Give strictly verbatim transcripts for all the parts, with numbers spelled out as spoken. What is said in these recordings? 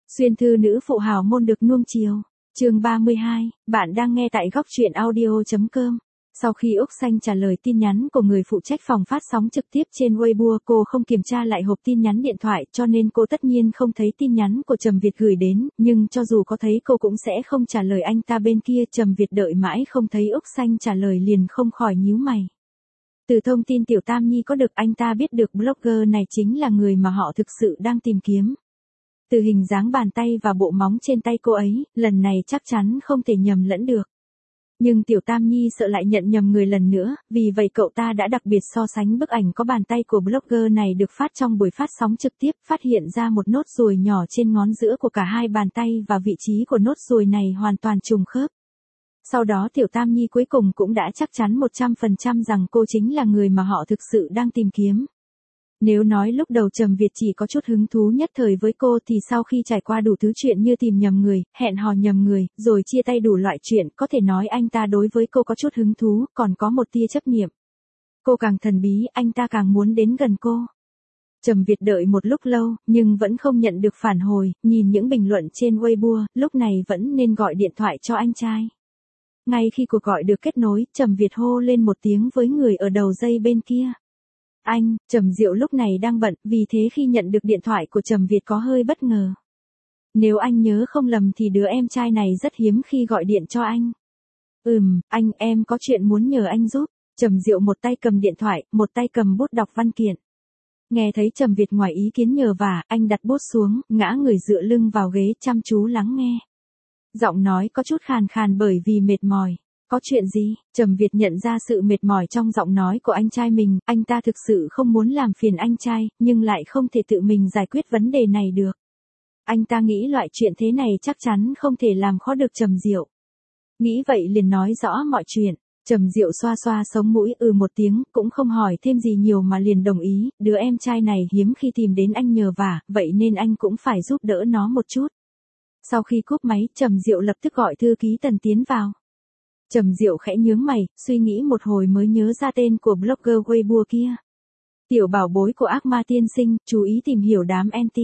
Xuyên thư nữ phụ hào môn được nuông chiều. Chương ba mươi hai, bạn đang nghe tại góc truyện audio chấm com. Sau khi Úc Xanh trả lời tin nhắn của người phụ trách phòng phát sóng trực tiếp trên Weibo, cô không kiểm tra lại hộp tin nhắn điện thoại, cho nên cô tất nhiên không thấy tin nhắn của Trầm Việt gửi đến, nhưng cho dù có thấy cô cũng sẽ không trả lời anh ta bên kia. Trầm Việt đợi mãi không thấy Úc Xanh trả lời liền không khỏi nhíu mày. Từ thông tin Tiểu Tam Nhi có được, anh ta biết được blogger này chính là người mà họ thực sự đang tìm kiếm. Từ hình dáng bàn tay và bộ móng trên tay cô ấy, lần này chắc chắn không thể nhầm lẫn được. Nhưng Tiểu Tam Nhi sợ lại nhận nhầm người lần nữa, vì vậy cậu ta đã đặc biệt so sánh bức ảnh có bàn tay của blogger này được phát trong buổi phát sóng trực tiếp, phát hiện ra một nốt ruồi nhỏ trên ngón giữa của cả hai bàn tay và vị trí của nốt ruồi này hoàn toàn trùng khớp. Sau đó Tiểu Tam Nhi cuối cùng cũng đã chắc chắn một trăm phần trăm rằng cô chính là người mà họ thực sự đang tìm kiếm. Nếu nói lúc đầu Trầm Việt chỉ có chút hứng thú nhất thời với cô thì sau khi trải qua đủ thứ chuyện như tìm nhầm người, hẹn hò nhầm người, rồi chia tay đủ loại chuyện, có thể nói anh ta đối với cô có chút hứng thú, còn có một tia chấp niệm. Cô càng thần bí, anh ta càng muốn đến gần cô. Trầm Việt đợi một lúc lâu, nhưng vẫn không nhận được phản hồi, nhìn những bình luận trên Weibo, lúc này vẫn nên gọi điện thoại cho anh trai. Ngay khi cuộc gọi được kết nối, Trầm Việt hô lên một tiếng với người ở đầu dây bên kia. Anh, Trầm Diệu lúc này đang bận, vì thế khi nhận được điện thoại của Trầm Việt có hơi bất ngờ. Nếu anh nhớ không lầm thì đứa em trai này rất hiếm khi gọi điện cho anh. Ừm, anh, em có chuyện muốn nhờ anh giúp. Trầm Diệu một tay cầm điện thoại, một tay cầm bút đọc văn kiện. Nghe thấy Trầm Việt ngoài ý kiến nhờ vả, anh đặt bút xuống, ngã người dựa lưng vào ghế chăm chú lắng nghe. Giọng nói có chút khàn khàn bởi vì mệt mỏi. Có chuyện gì? Trầm Việt nhận ra sự mệt mỏi trong giọng nói của anh trai mình, anh ta thực sự không muốn làm phiền anh trai, nhưng lại không thể tự mình giải quyết vấn đề này được. Anh ta nghĩ loại chuyện thế này chắc chắn không thể làm khó được Trầm Diệu. Nghĩ vậy liền nói rõ mọi chuyện. Trầm Diệu xoa xoa sống mũi ừ một tiếng, cũng không hỏi thêm gì nhiều mà liền đồng ý, đứa em trai này hiếm khi tìm đến anh nhờ vả, vậy nên anh cũng phải giúp đỡ nó một chút. Sau khi cúp máy, Trầm Diệu lập tức gọi thư ký Tần tiến vào. Trầm Diệu khẽ nhướng mày, suy nghĩ một hồi mới nhớ ra tên của blogger Weibo kia. Tiểu bảo bối của ác ma tiên sinh, chú ý tìm hiểu đám anti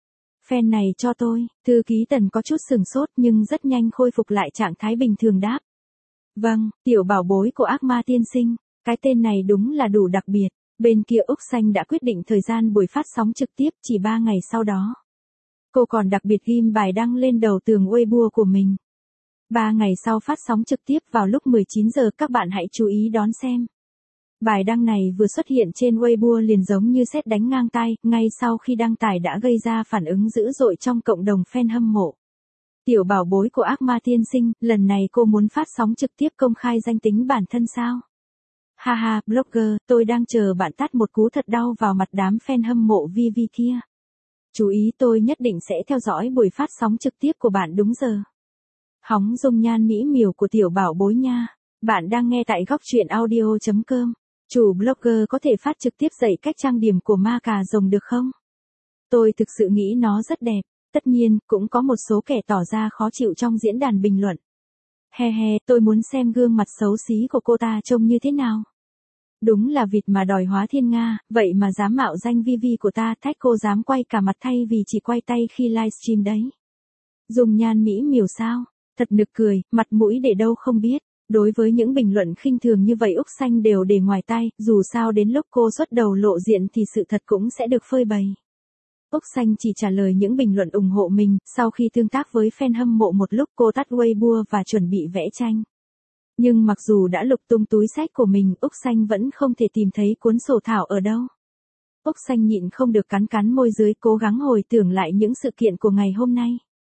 fan này cho tôi. Thư ký Tần có chút sừng sốt nhưng rất nhanh khôi phục lại trạng thái bình thường đáp. Vâng, tiểu bảo bối của ác ma tiên sinh, cái tên này đúng là đủ đặc biệt. Bên kia Úc Xanh đã quyết định thời gian buổi phát sóng trực tiếp chỉ ba ngày sau đó. Cô còn đặc biệt ghim bài đăng lên đầu tường Weibo của mình. Ba ngày sau phát sóng trực tiếp vào lúc mười chín giờ, các bạn hãy chú ý đón xem. Bài đăng này vừa xuất hiện trên Weibo liền giống như sét đánh ngang tai, ngay sau khi đăng tải đã gây ra phản ứng dữ dội trong cộng đồng fan hâm mộ. Tiểu bảo bối của ác ma tiên sinh, lần này cô muốn phát sóng trực tiếp công khai danh tính bản thân sao? Ha ha, blogger, tôi đang chờ bạn tát một cú thật đau vào mặt đám fan hâm mộ vi vi kia. Chú ý, tôi nhất định sẽ theo dõi buổi phát sóng trực tiếp của bạn đúng giờ. Hóng dung nhan mỹ miều của tiểu bảo bối nha. Bạn đang nghe tại góc truyện audio chấm com. Chủ blogger có thể phát trực tiếp dạy cách trang điểm của ma cà rồng được không? Tôi thực sự nghĩ nó rất đẹp. Tất nhiên, cũng có một số kẻ tỏ ra khó chịu trong diễn đàn bình luận. He he, tôi muốn xem gương mặt xấu xí của cô ta trông như thế nào. Đúng là vịt mà đòi hóa thiên nga, vậy mà dám mạo danh vi vi của ta, thách cô dám quay cả mặt thay vì chỉ quay tay khi livestream đấy. Dùng nhan mỹ miều sao? Thật nực cười, mặt mũi để đâu không biết. Đối với những bình luận khinh thường như vậy Úc Xanh đều để ngoài tai, dù sao đến lúc cô xuất đầu lộ diện thì sự thật cũng sẽ được phơi bày. Úc Xanh chỉ trả lời những bình luận ủng hộ mình, sau khi tương tác với fan hâm mộ một lúc cô tắt Weibo và chuẩn bị vẽ tranh. Nhưng mặc dù đã lục tung túi xách của mình, Úc Xanh vẫn không thể tìm thấy cuốn sổ thảo ở đâu. Úc Xanh nhịn không được cắn cắn môi dưới, cố gắng hồi tưởng lại những sự kiện của ngày hôm nay.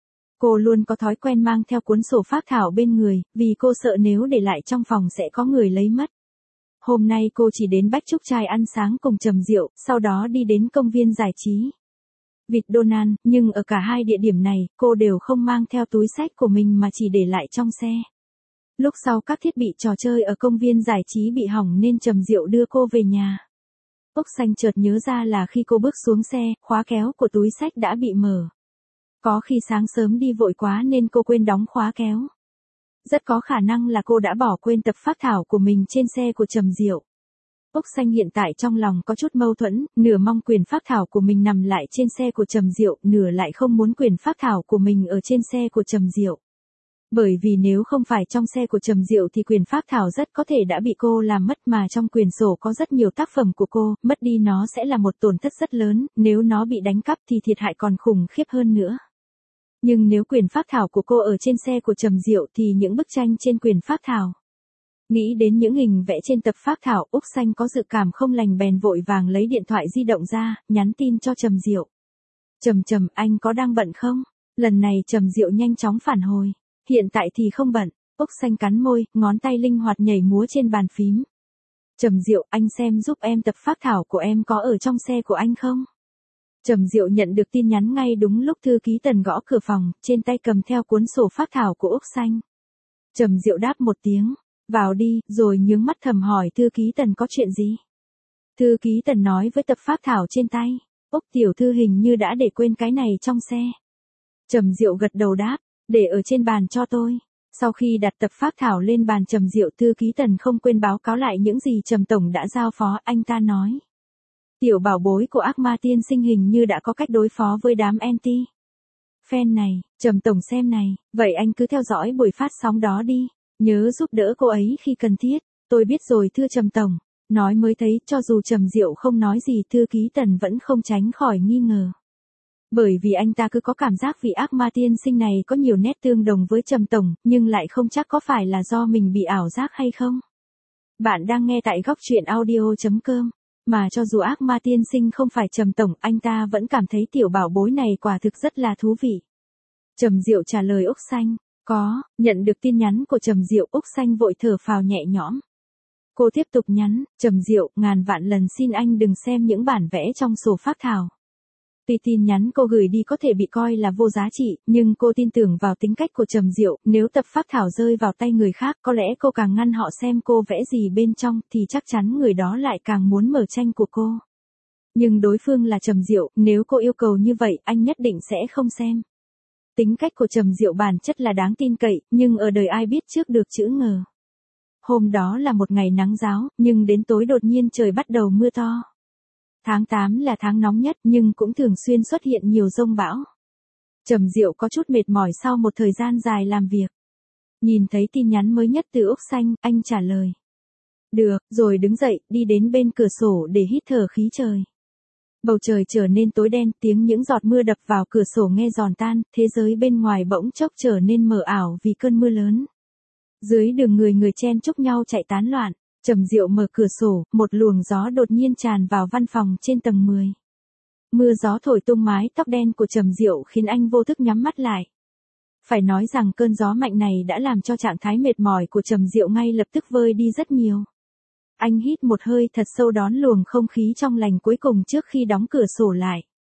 Cô luôn có thói quen mang theo cuốn sổ phác thảo bên người, vì cô sợ nếu để lại trong phòng sẽ có người lấy mất. Hôm nay cô chỉ đến Bách Trúc Trai ăn sáng cùng Trầm Diệu, sau đó đi đến công viên giải trí Vịt Donald, nhưng ở cả hai địa điểm này, cô đều không mang theo túi xách của mình mà chỉ để lại trong xe. Lúc sau các thiết bị trò chơi ở công viên giải trí bị hỏng nên Trầm Diệu đưa cô về nhà. Úc Xanh chợt nhớ ra là khi cô bước xuống xe, khóa kéo của túi xách đã bị mở. Có khi sáng sớm đi vội quá nên cô quên đóng khóa kéo. Rất có khả năng là cô đã bỏ quên tập phác thảo của mình trên xe của Trầm Diệu. Úc Xanh hiện tại trong lòng có chút mâu thuẫn, nửa mong quyền phác thảo của mình nằm lại trên xe của Trầm Diệu, nửa lại không muốn quyền phác thảo của mình ở trên xe của Trầm Diệu. Bởi vì nếu không phải trong xe của Trầm Diệu thì quyền phác thảo rất có thể đã bị cô làm mất, mà trong quyền sổ có rất nhiều tác phẩm của cô, mất đi nó sẽ là một tổn thất rất lớn, nếu nó bị đánh cắp thì thiệt hại còn khủng khiếp hơn nữa. Nhưng nếu quyền phác thảo của cô ở trên xe của Trầm Diệu thì những bức tranh trên quyền phác thảo. Nghĩ đến những hình vẽ trên tập phác thảo, Úc Xanh có dự cảm không lành bèn vội vàng lấy điện thoại di động ra, nhắn tin cho Trầm Diệu. Trầm Trầm, anh có đang bận không? Lần này Trầm Diệu nhanh chóng phản hồi. Hiện tại thì không bận. Úc Xanh cắn môi, ngón tay linh hoạt nhảy múa trên bàn phím. Trầm Diệu, anh xem giúp em tập phác thảo của em có ở trong xe của anh không? Trầm Diệu nhận được tin nhắn ngay đúng lúc thư ký Tần gõ cửa phòng, trên tay cầm theo cuốn sổ phác thảo của Úc Xanh. Trầm Diệu đáp một tiếng, vào đi, rồi nhướng mắt thầm hỏi thư ký Tần có chuyện gì. Thư ký Tần nói với tập phác thảo trên tay, Úc tiểu thư hình như đã để quên cái này trong xe. Trầm Diệu gật đầu đáp, để ở trên bàn cho tôi. Sau khi đặt tập phác thảo lên bàn Trầm Diệu, thư ký Tần không quên báo cáo lại những gì Trầm Tổng đã giao phó. Anh ta nói, tiểu bảo bối của ác ma tiên sinh hình như đã có cách đối phó với đám anti fan này. Trầm Tổng xem này, vậy anh cứ theo dõi buổi phát sóng đó đi, nhớ giúp đỡ cô ấy khi cần thiết. Tôi biết rồi thưa Trầm Tổng. Nói mới thấy, cho dù Trầm Diệu không nói gì, thư ký Tần vẫn không tránh khỏi nghi ngờ. Bởi vì anh ta cứ có cảm giác vị ác ma tiên sinh này có nhiều nét tương đồng với Trầm Tổng, nhưng lại không chắc có phải là do mình bị ảo giác hay không. Bạn đang nghe tại góc truyện audio chấm com. Mà cho dù ác ma tiên sinh không phải Trầm Tổng, anh ta vẫn cảm thấy tiểu bảo bối này quả thực rất là thú vị. Trầm Diệu trả lời Úc Xanh, có. Nhận được tin nhắn của Trầm Diệu, Úc Xanh vội thở phào nhẹ nhõm. Cô tiếp tục nhắn, Trầm Diệu, ngàn vạn lần xin anh đừng xem những bản vẽ trong sổ phác thảo. Tuy tin nhắn cô gửi đi có thể bị coi là vô giá trị, nhưng cô tin tưởng vào tính cách của Trầm Diệu, nếu tập phác thảo rơi vào tay người khác, có lẽ cô càng ngăn họ xem cô vẽ gì bên trong, thì chắc chắn người đó lại càng muốn mở tranh của cô. Nhưng đối phương là Trầm Diệu, nếu cô yêu cầu như vậy, anh nhất định sẽ không xem. Tính cách của Trầm Diệu bản chất là đáng tin cậy, nhưng ở đời ai biết trước được chữ ngờ. Hôm đó là một ngày nắng ráo, nhưng đến tối đột nhiên trời bắt đầu mưa to. Tháng tám là tháng nóng nhất, nhưng cũng thường xuyên xuất hiện nhiều dông bão. Trầm Diệu có chút mệt mỏi sau một thời gian dài làm việc. Nhìn thấy tin nhắn mới nhất từ Úc Xanh, anh trả lời. Được, rồi đứng dậy, đi đến bên cửa sổ để hít thở khí trời. Bầu trời trở nên tối đen, tiếng những giọt mưa đập vào cửa sổ nghe giòn tan, thế giới bên ngoài bỗng chốc trở nên mờ ảo vì cơn mưa lớn. Dưới đường người người chen chúc nhau chạy tán loạn. Trầm Diệu mở cửa sổ, một luồng gió đột nhiên tràn vào văn phòng trên tầng mười. Mưa gió thổi tung mái tóc đen của Trầm Diệu khiến anh vô thức nhắm mắt lại. Phải nói rằng cơn gió mạnh này đã làm cho trạng thái mệt mỏi của Trầm Diệu ngay lập tức vơi đi rất nhiều. Anh hít một hơi thật sâu đón luồng không khí trong lành cuối cùng trước khi đóng cửa sổ lại.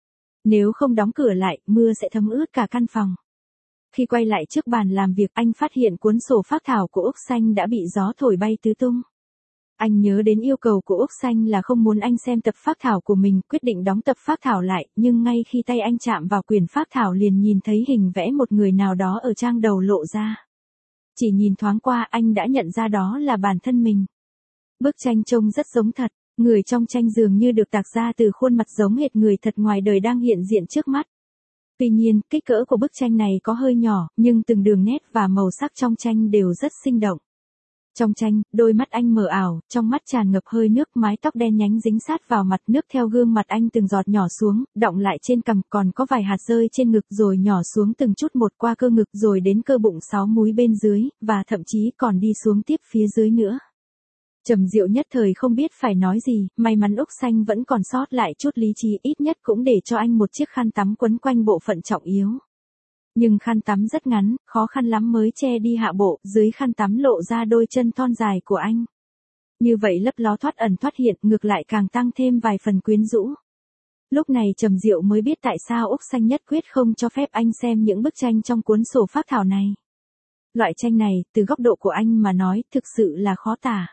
Nếu không đóng cửa lại, mưa sẽ thấm ướt cả căn phòng. Khi quay lại trước bàn làm việc, anh phát hiện cuốn sổ phác thảo của Úc Xanh đã bị gió thổi bay tứ tung. Anh nhớ đến yêu cầu của Úc Xanh là không muốn anh xem tập phác thảo của mình, quyết định đóng tập phác thảo lại, nhưng ngay khi tay anh chạm vào quyển phác thảo liền nhìn thấy hình vẽ một người nào đó ở trang đầu lộ ra. Chỉ nhìn thoáng qua anh đã nhận ra đó là bản thân mình. Bức tranh trông rất giống thật, người trong tranh dường như được tạc ra từ khuôn mặt giống hệt người thật ngoài đời đang hiện diện trước mắt. Tuy nhiên, kích cỡ của bức tranh này có hơi nhỏ, nhưng từng đường nét và màu sắc trong tranh đều rất sinh động. Trong tranh, đôi mắt anh mờ ảo, trong mắt tràn ngập hơi nước, mái tóc đen nhánh dính sát vào mặt nước theo gương mặt anh từng giọt nhỏ xuống, đọng lại trên cằm, còn có vài hạt rơi trên ngực rồi nhỏ xuống từng chút một qua cơ ngực rồi đến cơ bụng sáu múi bên dưới, và thậm chí còn đi xuống tiếp phía dưới nữa. Trầm Diệu nhất thời không biết phải nói gì, may mắn Úc Xanh vẫn còn sót lại chút lý trí, ít nhất cũng để cho anh một chiếc khăn tắm quấn quanh bộ phận trọng yếu. Nhưng khăn tắm rất ngắn, khó khăn lắm mới che đi hạ bộ, dưới khăn tắm lộ ra đôi chân thon dài của anh. Như vậy lấp ló thoát ẩn thoát hiện, ngược lại càng tăng thêm vài phần quyến rũ. Lúc này Trầm Diệu mới biết tại sao Úc Xanh nhất quyết không cho phép anh xem những bức tranh trong cuốn sổ phác thảo này. Loại tranh này, từ góc độ của anh mà nói, thực sự là khó tả.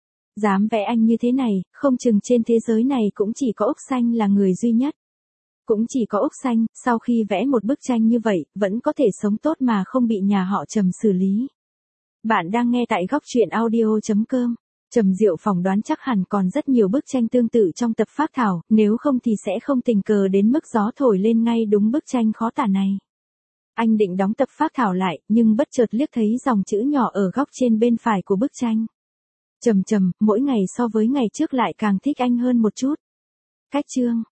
Dám vẽ anh như thế này, không chừng trên thế giới này cũng chỉ có Úc Xanh là người duy nhất. Cũng chỉ có Úc Xanh, sau khi vẽ một bức tranh như vậy, vẫn có thể sống tốt mà không bị nhà họ Trầm xử lý. Bạn đang nghe tại góc truyện audio chấm com. Trầm Diệu phỏng đoán chắc hẳn còn rất nhiều bức tranh tương tự trong tập phác thảo, nếu không thì sẽ không tình cờ đến mức gió thổi lên ngay đúng bức tranh khó tả này. Anh định đóng tập phác thảo lại, nhưng bất chợt liếc thấy dòng chữ nhỏ ở góc trên bên phải của bức tranh. Trầm trầm, mỗi ngày so với ngày trước lại càng thích anh hơn một chút. Cách chương